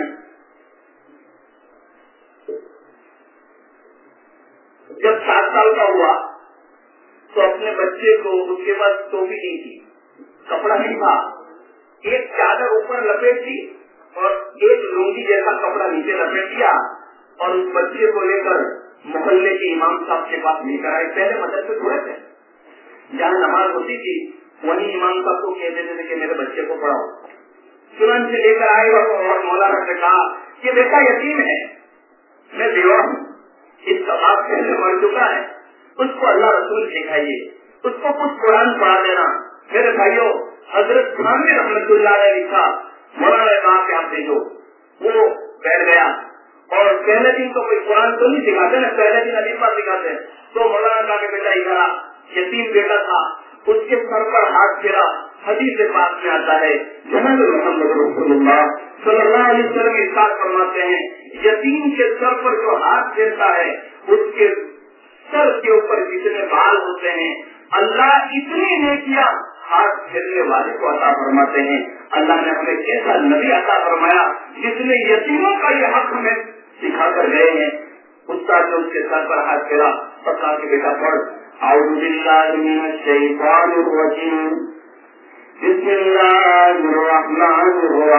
جب 7 سال کا ہوا تو اپنے بچے کو اس کے پاس ٹوپی نہیں تھی, کپڑا نہیں تھا, ایک چادر اوپر لپیٹ دی اور ایک لنگی جیسا کپڑا نیچے لپیٹ دیا اور اس بچے کو لے کر محلے کے امام صاحب کے پاس لے کر آئے. پہلے مدرسے تھوڑے تھے, جہاں نماز ہوتی تھی وہیں امام صاحب کو کہتے تھے کہ میرے بچے کو پڑھاؤ. ترنت سے لے کر آئے اور مولانا سے کہا کہ بیٹا یتیم ہے, میں بیوہ ہوں, اس کا باپ پہلے مر چکا ہے, اس کو اللہ رسول سکھائیے, اس کو کچھ قرآن پڑھا دینا. میرے بھائیوں حضرت تھانوی رحمۃ اللہ نے لکھا, مولانا نے کہا کہ آپ دیکھو. وہ بیٹھ گیا اور پہلے دن تو کوئی قرآن تو نہیں سکھاتے نا, پہلے دن علیفہ سکھاتے ہیں. تو مولانا کہا کہ بیٹا ادھر آ, یتیم بیٹا تھا, اس کے سر پر ہاتھ پھیرا. حدیث پاک میں آتا ہے جناب محمد رسول اللہ صلی اللہ علیہ وسلم ارشاد فرماتے ہیں یتیم کے سر پر جو ہاتھ پھیرتا ہے اس کے سر کے اوپر جتنے بال ہوتے ہیں اللہ اتنی نیکیاں ہاتھ پھیرنے والے کو عطا فرماتے ہیں. اللہ نے ہمیں کیسا نبی عطا فرمایا جس نے یتیموں کا یہ حق ہمیں سکھا کر گئے ہیں. استاد نے اس کے سر پر ہاتھ پھیرا اور کہا کہ بیٹا پڑھ اعوذ باللہ من الشیطان الرجیم بسم اللہ الرحمن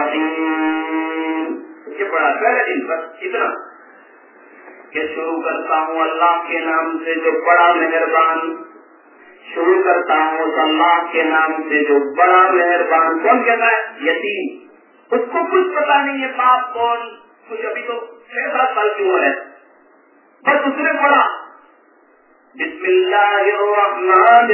الرحیم. یہ پڑھا پہلے دن بس اتنا کہ شروع کرتا ہوں اللہ کے نام سے جو بڑا مہربان, شروع کرتا ہوں اس اللہ کے نام سے جو بڑا مہربان. کون کہتا ہے؟ یتیم. اس کو کچھ پتا نہیں ہے باپ کون, کچھ ابھی تو 6-7 سال کی عمر ہے, بس اس نے پڑھا بسم اللہ الرحمن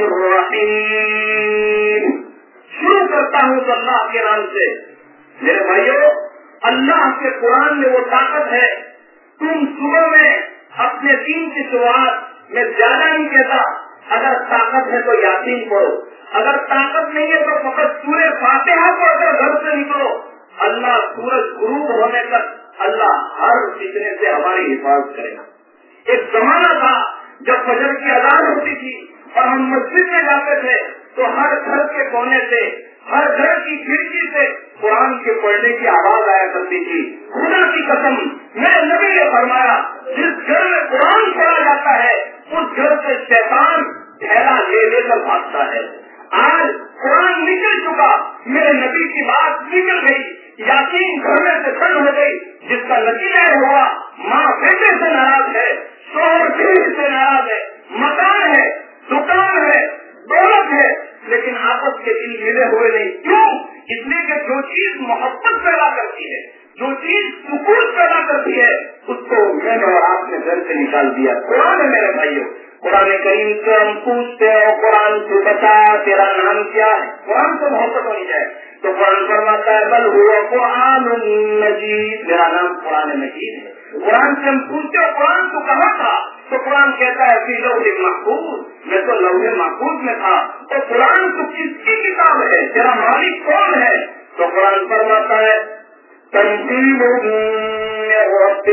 الرحیم, شروع کرتا ہوں اس اللہ کے نام سے. میرے بھائیوں اللہ کے قرآن میں وہ طاقت ہے. تم صبح میں اپنے دین کی شروعات میں زیادہ نہیں کہتا, اگر طاقت ہے تو یاسین پڑھو, اگر طاقت نہیں ہے تو فقط سورہ فاتحہ پڑھ کر گھر سے نکلو. اللہ سورج غروب ہونے تک اللہ ہر فتنے سے ہماری حفاظت کرے گا. ایک زمانہ تھا جب فجر کی اذان ہوتی تھی اور ہم مسجد میں جاتے تھے تو ہر گھر کے کونے سے, ہر گھر کی کھڑکی سے قرآن کے پڑھنے کی آواز آیا کرتی تھی. خدا کی قسم میرے نبی نے فرمایا جس گھر میں قرآن پڑھا جاتا ہے اس گھر سے شیطان ڈھیلا لے لے کر بھاگتا ہے. آج قرآن نکل چکا, میرے نبی کی بات نکل گئی, یقین گھر میں سے بند ہو گئی, جس کا نتیجہ ہوا ماں بیٹے سے ناراض ہے, شوہر بیوی سے ناراض ہے, مکان ہے, دکان ہے, دولت ہے, لیکن آپس کے دل ملے ہوئے نہیں. کیوں؟ اس لیے کہ جو چیز محبت پیدا کرتی ہے, جو چیز سکون پیدا کرتی ہے, اس کو میں نے اور آپ نے گھر سے نکال دیا. قرآن ہے میرے بھائیوں, قرآن کریم سے ہم پوچھتے ہیں قرآن سے بتا تیرا نام کیا ہے, قرآن سے محبت ہونی چاہیے. تو قرآن فرماتا ہے بل ہوا قرآن مجید, میرا نام قرآن مجید ہے. قرآن سے ہم پوچھتے ہیں قرآن تو کہاں تھا, تو قرآن کہتا ہے فی لوح محفوظ, میں تو لوح محفوظ میں تھا. تو قرآن تو کس کی کتاب ہے, تیرا مالک کون ہے؟ تو قرآن فرماتا ہے تنزیل من رب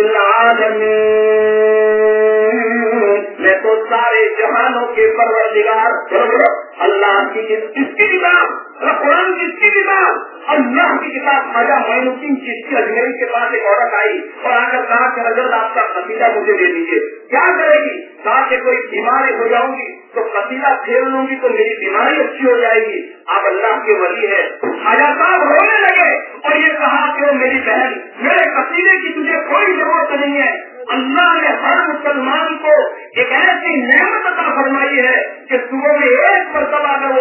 العالمین, میں تو سارے جہانوں کے پروردگار اللہ کی کس کی کتاب, قرآن کس کی کتاب؟ اللہ کی کتاب. خواجہ معین الدین چشتی اجمیری کے پاس ایک عورت آئی اور آ کر کہا کہ حضرت آپ کا قصیدہ مجھے دے دیجیے. کیا کرے گی؟ کہا کہ کوئی بیماری ہو جاؤں گی تو قصیدہ پھیر لوں گی تو میری بیماری اچھی ہو جائے گی. آپ اللہ کے ولی ہے. خواجہ صاحب رونے لگے اور یہ کہا کہ وہ میری بہن, میرے قصیدے کی تجھے کوئی ضرورت نہیں ہے. اللہ نے ہر مسلمان کو ایک ایسی نعمت عطا فرمائی ہے کہ صبح میں ایک مرتبہ اگر وہ آیت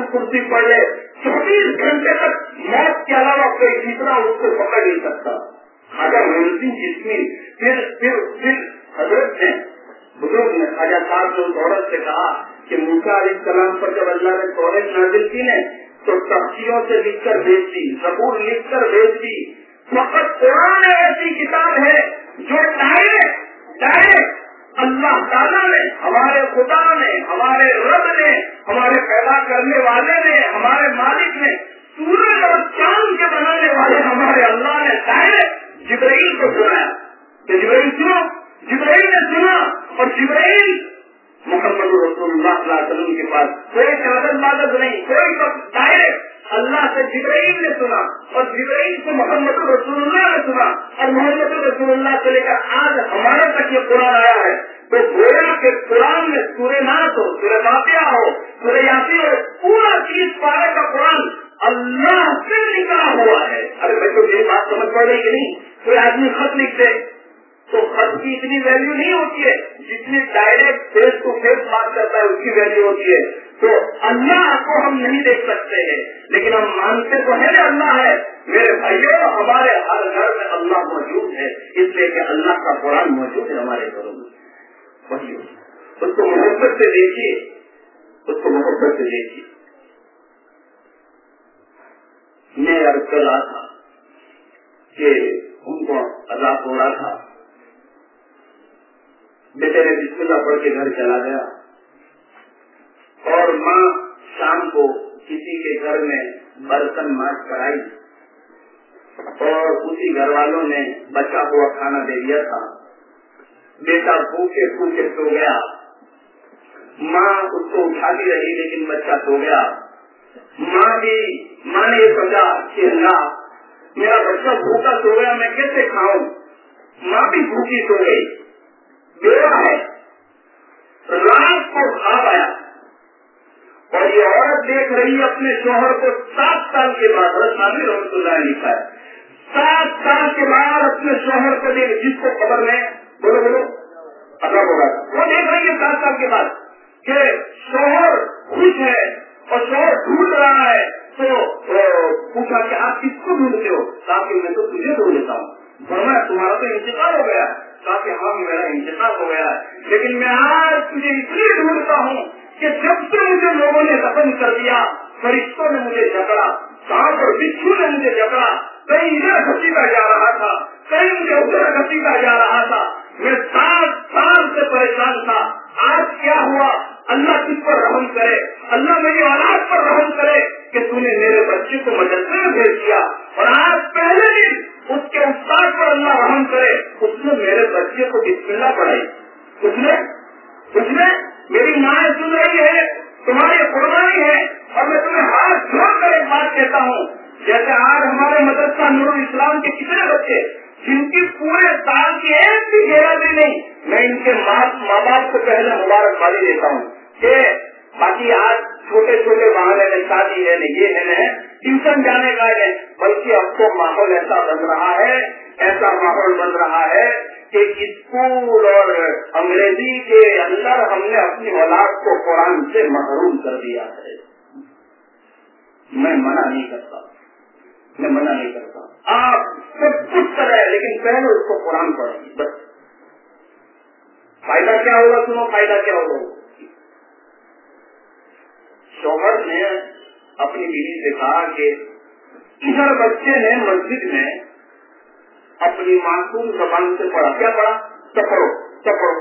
कुर्सी पढ़ ले, 24 घंटे तक मौत के अलावा कोई तीसरा उसको पकड़ नहीं सकता। ख्वाजा मोइनुद्दीन चिश्ती फिर हजरत ने बुजुर्ग ने ख्वाजा साहब ने उस औरत से कहा कि मूसा अलैहिस्सलाम पर जब अल्लाह ने तौरात नाज़िल की ने तो तख्तियों से लिखकर भेज दी, ज़बूर लिखकर भेज दी। फकत कुरान ऐसी किताब है जो डायरेक्ट अल्लाह ताला ने, हमारे खुदा ने, हमारे रब ने, हमारे पैदा करने वाले ने, हमारे मालिक ने, सूरज और चांद के बनाने वाले हमारे अल्लाह ने डायरेक्ट जिब्राइल को सुनाया। तो जिब्राइल सुनो, जिब्राइल ने सुना और जिब्राइल मुहम्मद रसूलुल्लाह सल्लल्लाहु अलैहि वसल्लम के पास कोई कागज मागज नहीं, कोई सब डायरेक्ट अल्लाह से जिब्राइल ने सुना और जिब्राइल से मोहम्मद रसूलुल्लाह ने सुना और मोहम्मद रसूलुल्लाह से लेकर आज हमारे तक ये कुरान आया है। तो गोया के कुरान में सूरह नास हो, सूरह फातिहा हो, सूरह यासीन हो, पूरा 30 पारे का कुरान अल्लाह से निकला हुआ है। अरे भाई तो ये बात समझ पड़ रही कि नहीं? कोई आदमी खत लिखते तो खत की इतनी वैल्यू नहीं होती है जितनी डायरेक्ट फेस टू फेस बात करता है उसकी वैल्यू होती है। तो अल्लाह को हम नहीं देख सकते हैं लेकिन हम मानते तो है ना अल्लाह है। मेरे भाइयों, हमारे हर घर में अल्लाह मौजूद है, इसलिए कि अल्लाह का कुरान मौजूद है हमारे घरों में। वही उसको मोहब्बत से देखिए, उसको मोहब्बत से देखिए। मैं अर्ज कर रहा था कि उनको अल्लाह हो रहा था, बेटे ने बिस्मिल्लाह पढ़ के घर चला गया और माँ शाम को किसी के घर में बर्तन मांज कराई और उसी घर वालों ने बचा हुआ खाना दे दिया था। बेटा भूखे भूखे सो गया, माँ उसको उठाती रही लेकिन बच्चा सो गया। माँ ने ये समझा कि अल्लाह मेरा बच्चा भूखा सो गया, मैं कैसे खाऊं। माँ भी भूखी सो गई। बेवा है, रात को खाब आया और ये औरत देख रही है अपने शोहर को 7 साल के बाद, रसानी रहमतुल्लाह अलैह लिखा है, 7 साल के बाद अपने शोहर को देख, जिसको खबर में बोलो अदब होगा, वो देख रही है 7 साल के बाद कि शोहर खुश है और शोहर ढूंढ रहा है। तो पूछा कि आप किसको ढूंढते हो? कहा कि मैं तो तुझे ढूंढता हूँ। फरमाया तुम्हारा तो इंतकाल हो गया। कहा कि हाँ मेरा इंतकाल हो गया है, लेकिन मैं आज तुझे इसलिए ढूंढता हूँ कि जब से मुझे लोगों ने दफन कर दिया, फरिश्तों ने मुझे जकड़ा, सांप और बिच्छू ने मुझे जकड़ा, कहीं इधर घसीटा जा रहा था, कहीं मुझे उधर घसीटा जा रहा था, मैं 7 साल से परेशान था। आज क्या हुआ? अल्लाह किस पर रहम करे, अल्लाह मेरी औलाद पर रहम करे कि तूने मेरे बच्चे को मदरसे में भेज दिया। और आज पहले दिन उसके उस्ताद पर अल्लाह रहम करे, उसने मेरे बच्चे को बिस्मिल्लाह पढ़ाई। उसने मेरी माँ सुन रही है, तुम्हारी कुर्बानी है। और मैं तुम्हें हाथ जोड़कर एक बात कहता हूँ, जैसे आज हमारे मदरसा नूरुल इस्लाम के कितने बच्चे जिनकी पूरे साल की एक भी गैरती नहीं, मैं इनके माँ बाप को पहले मुबारकबादी देता हूँ कि बाकी आज छोटे छोटे बहाने में शादी है नहीं, ये है नहीं, ट्यूशन जाने का है, बल्कि अब तो माहौल ऐसा बन रहा है, ऐसा माहौल बन रहा है कि स्कूल और अंग्रेजी के अंदर हमने अपनी औलाद को कुरान से महरूम कर दिया है। मैं मना नहीं करता, आप सब कुछ करें लेकिन पहले उसको कुरान पढ़ेंगे, बस। फायदा क्या होगा? सुनो फायदा क्या होगा। शौहर ने अपनी बीवी से कहा कि इधर बच्चे ने मस्जिद में अपनी मासूम जबान से पढ़ा, क्या पढ़ा? चपड़ो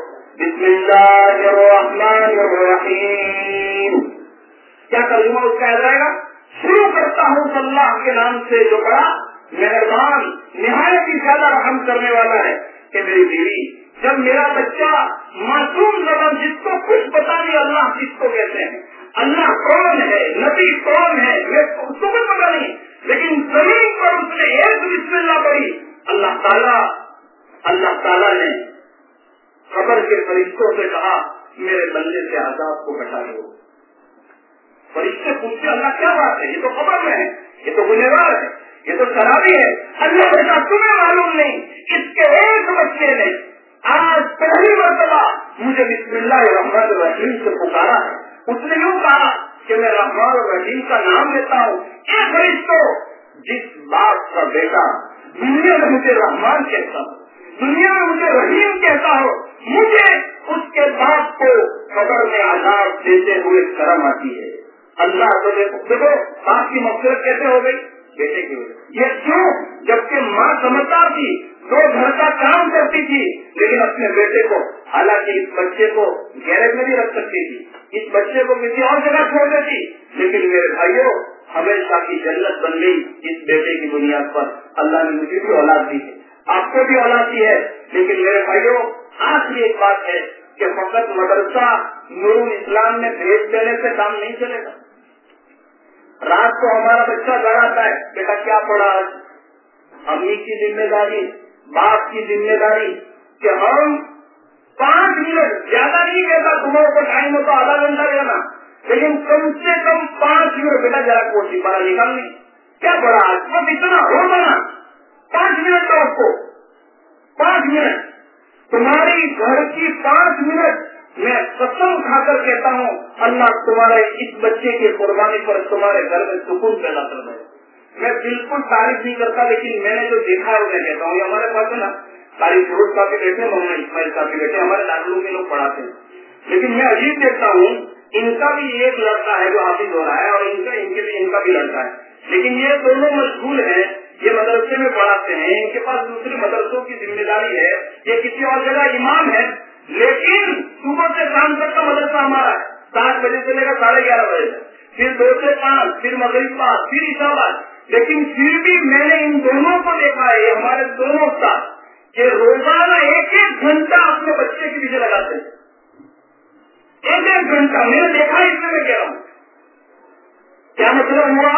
बिस्मिल्लाहिर्रहमानिर्रहीम। क्या तर्जुमा उसका याद रहेगा? शुरू करता हूँ अल्लाह के नाम से जो बड़ा मेहरबान निहायत ही ज्यादा रहम करने वाला है। कि मेरी बीवी, जब मेरा बच्चा मासूम जबान, जिसको कुछ पता नहीं अल्लाह किसको कहते हैं, अल्लाह कौन है, नबी कौन है, उसको कुछ पता नहीं, लेकिन जमीन पर उसने एक बिस्मिल्लाह पढ़ी। अल्लाह ताला ने कब्र के फरिश्तों से कहा मेरे बंदे से आजाद को हटा दो। फरिश्ते पूछते अल्लाह क्या बात है, ये तो कब्र में है, ये तो गुनहगार है, ये तो शराबी है। अल्लाह बेटा तुम्हें मालूम नहीं, इसके एक बच्चे ने आज पहली मरतबा मुझे बिस्मिल्लाहिर्रहमानिर्रहीम से पुकारा है। उसने यूँ कहा کہ میں رحمان اور رحیم کا نام لیتا ہوں، اے فرشتوں جس باپ کا بیٹا دنیا میں مجھے رحمان کہتا ہو، دنیا میں مجھے رحیم کہتا ہو، مجھے اس کے باپ کو قبر میں عذاب دیتے ہوئے شرم آتی ہے۔ اللہ تو دیکھو باپ کی مغفرت کیسے ہو گئی؟ بیٹے کی وجہ۔ یہ کیوں؟ جبکہ ماں سمجھدار تھی، دو گھر کا کام کرتی تھی، لیکن اپنے بیٹے کو، حالانکہ اس بچے کو گیرج میں بھی رکھ سکتی تھی، اس بچے کو کسی اور جگہ چھوڑ دیتی، لیکن میرے بھائیوں ہمیشہ کی جنت بن گئی اس بیٹے کی بنیاد پر۔ اللہ نے مجھے بھی اولاد دی ہے، آپ کو بھی اولاد دی ہے، لیکن میرے بھائیوں آخری ایک بات ہے کہ فقط مدرسہ نور الاسلام میں بھیج دینے سے کام نہیں چلے گا۔ رات کو ہمارا بچہ گھر آتا ہے، بیٹا کیا پڑھا آج؟ امی کی ذمہ داری، باپ کی ذمہ داری کہ ہم 5 منٹ، زیادہ نہیں کہتا تمہارے کو ٹائم ہو تو آدھا گھنٹہ لینا، لیکن کم سے کم 5 منٹ بیٹا ذرا کوشش پڑھا نکالنی، کیا پڑھا آج؟ بس اتنا ہو بنا 5 منٹ کا، آپ کو 5 منٹ تمہاری گھر کی 5 منٹ میں قسم کھا کر کہتا ہوں اللہ تمہارے اس بچے کی قربانی پر تمہارے گھر میں سکون پیدا کر دے۔ میں بالکل تعریف نہیں کرتا، لیکن میں نے جو دیکھا ہے وہ میں کہتا ہوں۔ یہ ہمارے پاس ہے نا ساری فروٹ کا بھی بیٹھے، محمد اسماعیل کا بھی بیٹھے، ہمارے دارالعلوم کے لوگ پڑھاتے ہیں، لیکن میں عجیب دیکھتا ہوں ان کا بھی ایک لڑکا ہے جو حافظ ہو رہا ہے اور ان کا بھی لڑکا ہے، لیکن یہ دونوں مشغول ہیں، یہ مدرسے میں پڑھاتے ہیں، ان کے پاس دوسرے مدرسوں کی ذمہ داری ہے، یہ کسی اور جگہ امام ہے، لیکن صبح سے شام تک کا مدرسہ ہمارا ہے، 7 بجے سے لے کر 11:30 بجے تک، پھر 2 سے 5، پھر مغرب بعد، پھر عشاء بعد، لیکن پھر بھی میں نے ان دونوں کو دیکھا ہے، یہ ہمارے دونوں استاد کہ روزانہ 1-1 گھنٹہ اپنے بچے کے پیچھے لگاتے ہیں، 1-1 گھنٹہ میں نے دیکھا، اس میں کہہ رہا ہوں کیا مطلب ہوا؟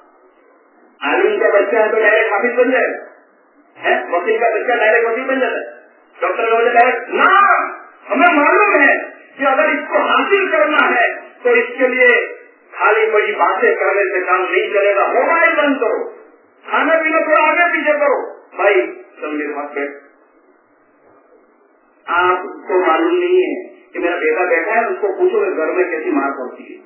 عالم کا بچہ ہے تو ڈائریکٹ حافظ بن جائے گا، وکیل کا بچہ ڈائریکٹ وکیل بن جاتا ہے، ڈاکٹر کا بچہ ڈائریکٹ نہ، ہمیں معلوم ہے کہ اگر اس کو حاصل کرنا ہے تو اس کے لیے خالی بڑی باتیں کرنے سے کام نہیں چلے گا، موبائل بند کرو، کھانا پینا تھوڑا آگے پیچھے کرو، بھائی سب میرے پاس بیٹھ، آپ کو معلوم نہیں ہے کہ میرا بیٹا بیٹھا ہے، اس کو پوچھو کہ گھر میں کیسی مار پڑتی ہے،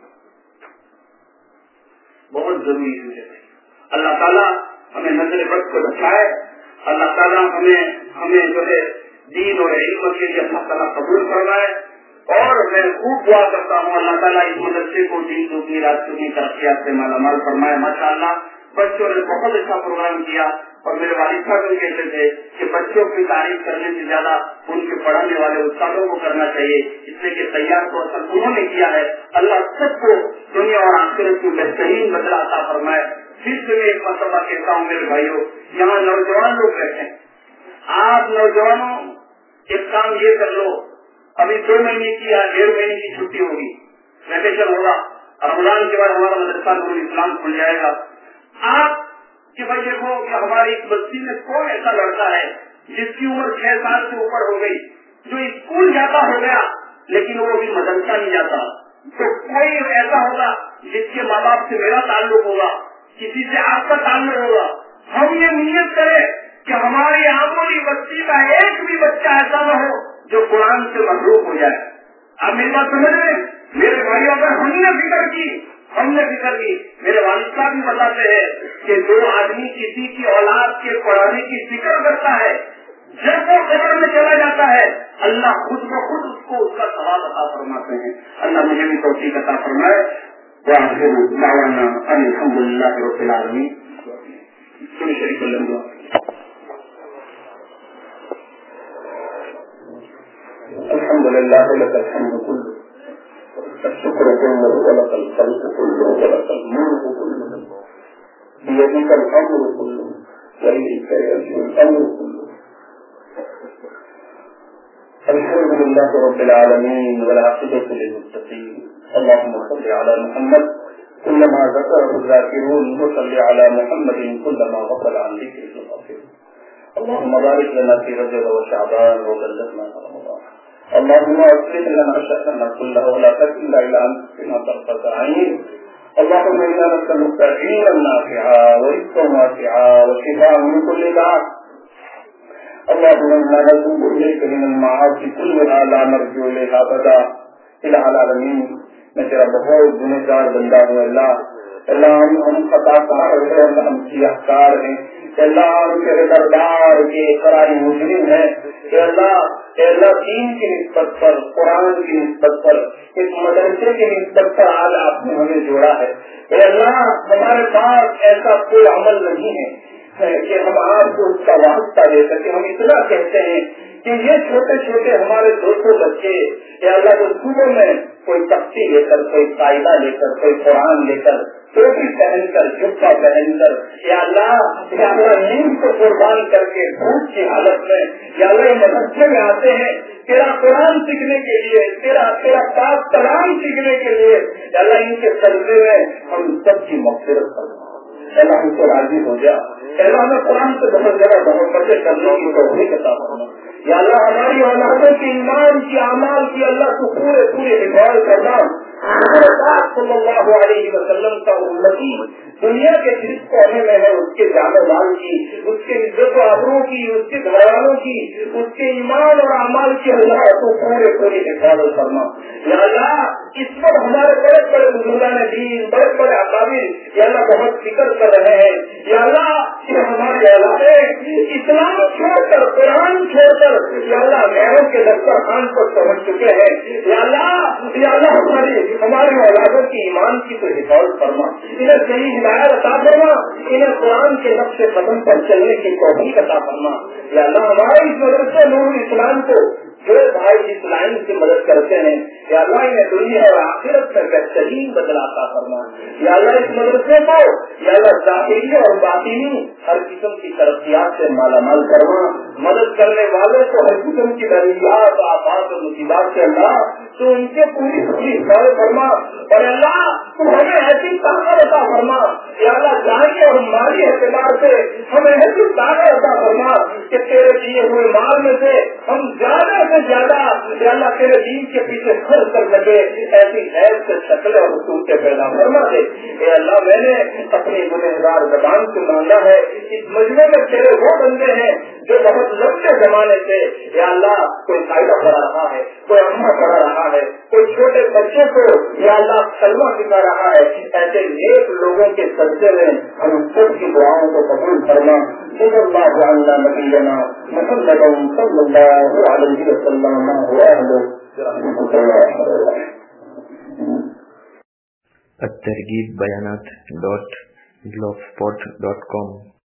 بہت ضروری ہے۔ اللہ تعالیٰ ہمیں نظر بد کو بچائے، اللہ تعالیٰ ہمیں جو ہے دین اور علم کے لیے اللہ تعالیٰ قبول کروائے، اور میں خوب دعا کرتا ہوں اللہ تعالیٰ اس مدرسے کو دین کی راستوں کی ترقیات سے مالا مال فرمائے۔ ماشاء اللہ بچوں نے بہت اچھا پروگرام کیا، اور میرے والد صاحب بھی کہتے تھے کہ بچوں کی تعریف کرنے سے زیادہ ان کے پڑھانے والے استادوں کو کرنا چاہیے، اس لیے کہ تیار تو اصل انہوں نے کیا ہے۔ اللہ سب کو دنیا اور آخرت کی بہترین بدلہ عطا فرمائے۔ پھر سے میں ایک مرتبہ کہتا ہوں میرے بھائیوں، یہاں نوجوان لوگ رہتے ہیں، آپ نوجوانوں ایک کام یہ کر لو، ابھی 2 مہینے کی یا 1.5 مہینے کی چھٹی ہوگی، ویکیشن ہوگا، رمضان کے بعد ہمارا مدرسہ نور الاسلام کھل جائے گا، آپ کہ بھائی دیکھو کہ ہماری اس بستی میں کون ایسا لڑکا ہے جس کی عمر 6 سال سے اوپر ہو گئی، جو اسکول جاتا ہو گیا لیکن وہ بھی مدرسہ نہیں جاتا، تو کوئی ایسا ہوگا جس کے ماں باپ سے میرا تعلق ہوگا، کسی سے آپ کا تعلق ہوگا، ہم یہ نیت کریں کہ ہماری آمولی بستی کا ایک بھی بچہ ایسا نہ ہو جو قرآن سے محروم ہو جائے۔ آپ میری بات سمجھ رہے ہیں میرے بھائی؟ اگر ہم نے فکر کی میرے والد صاحب بھی بتاتے ہیں کہ جو آدمی کسی کی اولاد کے پڑھانے کی فکر کرتا ہے، جب وہ قبر میں چلا جاتا ہے اللہ خود بخود اس کو اس کا ثواب عطا فرماتے ہیں۔ اللہ مجھے بھی توفیق عطا فرمائے۔ وآخر دعوانا ان الحمد للہ رب العالمین۔ شریف اللہ الحمد للہ لک الحمد کلہ الشکر کلہ ولک الخلق کلہ ولک الملک کلہ بیدک الامر کلہ وإلیک یرجع الامر کلہ۔ الحمد للہ رب العالمین والعاقبۃ للمتقین۔ اللهم صل على محمد كلما ذكره الذاكرون وصل على محمد كلما غفل عن ذكره الغافلون۔ اللهم بارك لنا في رجب وشعبان وبلغنا رمضان۔ اللهم اصلح لنا شأننا كله ولا تكلنا إلى أنفسنا طرفة عين۔ اللهم إنا نسألك علما نافعا ورزقا واسعا وشفاء من كل داء۔ اللهم إنا نتوب إليك من المعاصي كلها لا نرجو إليها أبدا۔ إلى العالمين میں تیرا بہت گنہگار بندہ ہوں اللہ ہم خطاکار ہیں، اللہ ہم سیاہکار ہیں، اللہ ہم تیرے دربار کے قراری مجرم ہیں، اللہ دین کی نسبت پر، قرآن کی نسبت پر، اس مدرسے کی نسبت پر آج آپ نے ہمیں جوڑا ہے۔ اے اللہ ہمارے پاس ایسا کوئی عمل نہیں ہے کہ ہم آپ کو اس کا واسطہ دے سکیں۔ ہم اتنا کہتے ہیں کہ یہ چھوٹے چھوٹے ہمارے 200 بچے یا اللہ کے صوبوں میں کوئی تختی لے کر، کوئی قاعدہ لے کر، کوئی قرآن لے کر، ٹوپی پہن کر، جبہ پہن کر، یا اللہ نیند کو قربان کر کے بھوک کی حالت میں یا اللہ مدرسے میں آتے ہیں تیرا قرآن سیکھنے کے لیے، تیرا پاک کلام سیکھنے کے لیے، یا اللہ ان کے سجدے میں ہم سب کی مغفرت کرنا، اللہ ہم سے راضی ہو جا، اللہ ہمیں قرآن سے بہت زیادہ محبتیں کرنے کی توفیق عطا فرما، یا اللہ ہماری اولادوں کے ایمان کی اعمال کی اللہ کو پورے حفاظت کرنا، صلی اللہ علیہ وسلم کا امتی دنیا کے جس کونے میں ہے اس کے جان و مال کی، اس کے عزت و آبرو کی، اس کے گھرانوں کی، اس کے ایمان اور اعمال کی اللہ کو پورے حفاظت کرنا، یا اللہ اس پر ہمارے بڑے بڑے بزرگان دین، بڑے بڑے اکابر یا اللہ بہت فکر کر رہے ہیں، یا اللہ کہ ہمارے علاقے اسلام چھوڑ کر، قرآن چھوڑ کر یا اللہ غیروں کے دسترخوان پر پہنچ چکے ہیں، یا اللہ ہماری اولادوں کی ایمان کی تو حفاظت فرما، انہیں صحیح ہدایت عطا فرما، انہیں قرآن کے نقش قدم پر چلنے کی توفیق عطا فرما، یا اللہ ہمارے اس مدرسے نور اسلام کو جو بھائی اس لائن سے مدد کرتے ہیں یا اللہ انہیں دنیا اور آخرت میں بہترین بدلا عطا فرما، یا اللہ اس مدرسے کو یا اللہ ظاہری اور باطنی ہر قسم کی ترقیات سے مالا مال کرنا، مدد کرنے والوں کو ہر قسم کی ضروریات آفات اور مصیبات سے اللہ تو ان کے پوری حفاظت فرما، اور اللہ تو ہمیں ایسی طاقت عطا فرما، یا اللہ ظاہری اور مالی اعتبار سے ہمیں ایسی طاقت عطا فرما کہ تیرے دیے ہوئے مال میں سے ہم زیادہ سے زیادہ یا اللہ تیرے دین کے پیچھے خرچ کر سکے، ایسی خیر سے شکل اور حقوق کے پیدا فرما دے۔ اے اللہ میں نے اپنی گنہگار زبان سے مانگا ہے، اس مجمع میں تیرے وہ بندے ہیں جو بہت لمبے زمانے سے یا اللہ کوئی قاعدہ پڑھا رہا ہے، کوئی اما پڑھا رہا ہے، کوئی چھوٹے بچے کو یا اللہ کلمہ سکھا رہا ہے، ایسے نیک لوگوں کے سجدے میں ہم سب کی دعاؤں کو قبول فرما۔ صلی اللہ علیہ نبینا محمد صلی اللہ علیہ وسلم
الترغیب بیانات.blogspot.com